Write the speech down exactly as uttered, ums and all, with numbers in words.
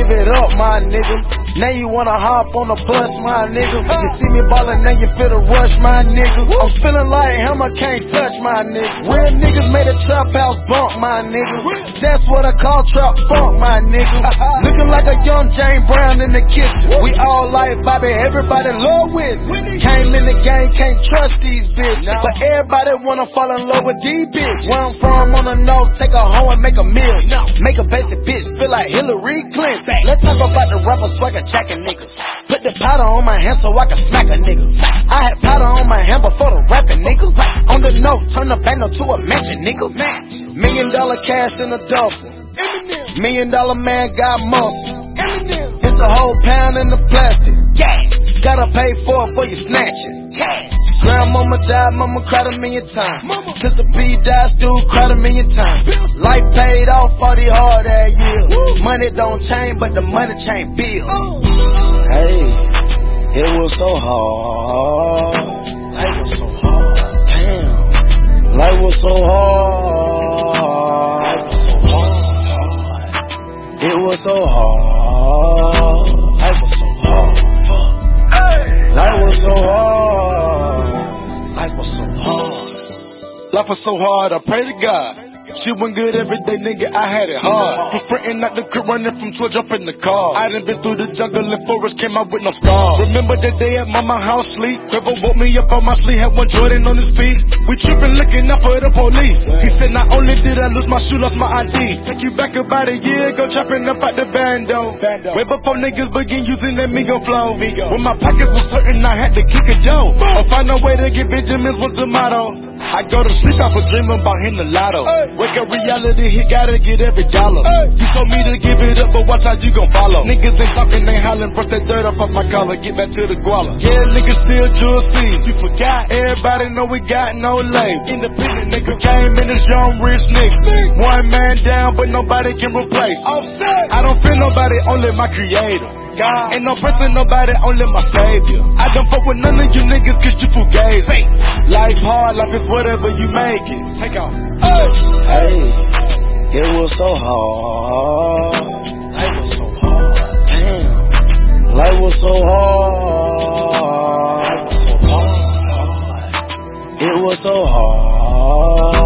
give it up, my nigga. Now you wanna hop on the bus, my nigga. You see me ballin', now you feel the rush, my nigga. I'm feeling like Hammer can't touch, my nigga. Real niggas made a trap house bump, my nigga. That's what I call trap funk, my nigga. Looking like a young James Brown in the kitchen. We all like Bobby, everybody love Whitney. Came in the game, can't trust these bitches. But everybody wanna fall in love with these bitches. Where I'm from on the north, take a hoe and make a million. Make a basic bitch feel like Hillary Clinton. Let's talk about the rapper swagger jacking niggas. Put the powder on my hand so I can smack a nigga. I had powder on my hand before the rapping nigga. On the north, turn the bando to a mansion nigga. Million dollar cash in a duffel. Million dollar man got muscle. It's a whole pound in the plastic. Gotta pay for it before you snatch it. Grandmama died, mama cried a million times. Pistol P died, still cried a million times. Life paid off for the hard that year. Money don't change, but the money change bills. Hey, it was so hard. Life was so hard. Damn, life was so hard. Life was so hard. It was so hard. Life was so hard. Life was so hard. Life was so hard. Life was so hard, I pray to God. Shit went good every day, nigga, I had it hard. From sprinting out the crib, running from twelve, jumping the car. I done been through the jungle and forest, came out with no scars. Remember the day at mama house sleep? Trevor woke me up on my sleep, had one Jordan on his feet. We tripping, looking out for the police. He said not only did I lose my shoe, lost my I D. Take you back about a year ago, trapping up at the bando. bando. Way before niggas begin using that Migo flow. Migo. When my pockets was hurting, I had to kick a dough. Or find a way to get Benjamins was the motto. I go to sleep, I was dreaming about hitting the lotto. Hey. Wake up reality, he gotta get every dollar. Hey. You told me to give it up, but watch how you gon' follow. Niggas ain't talking, ain't hollering, brush that dirt up off my collar, get back to the guala. Yeah, niggas still jewel seeds, you forgot. Everybody know we got no label. Independent nigga came in this young rich nigga. One man down, but nobody can replace. Offset. I don't feel nobody, only my creator. God. Ain't no person, nobody, only my savior. I don't fuck with none of you niggas cause you fugazi. Life hard, life is whatever you make it. Take off. Hey, hey, it was so hard. Life was so hard. Damn, life was so hard. Life was so hard. It was so hard.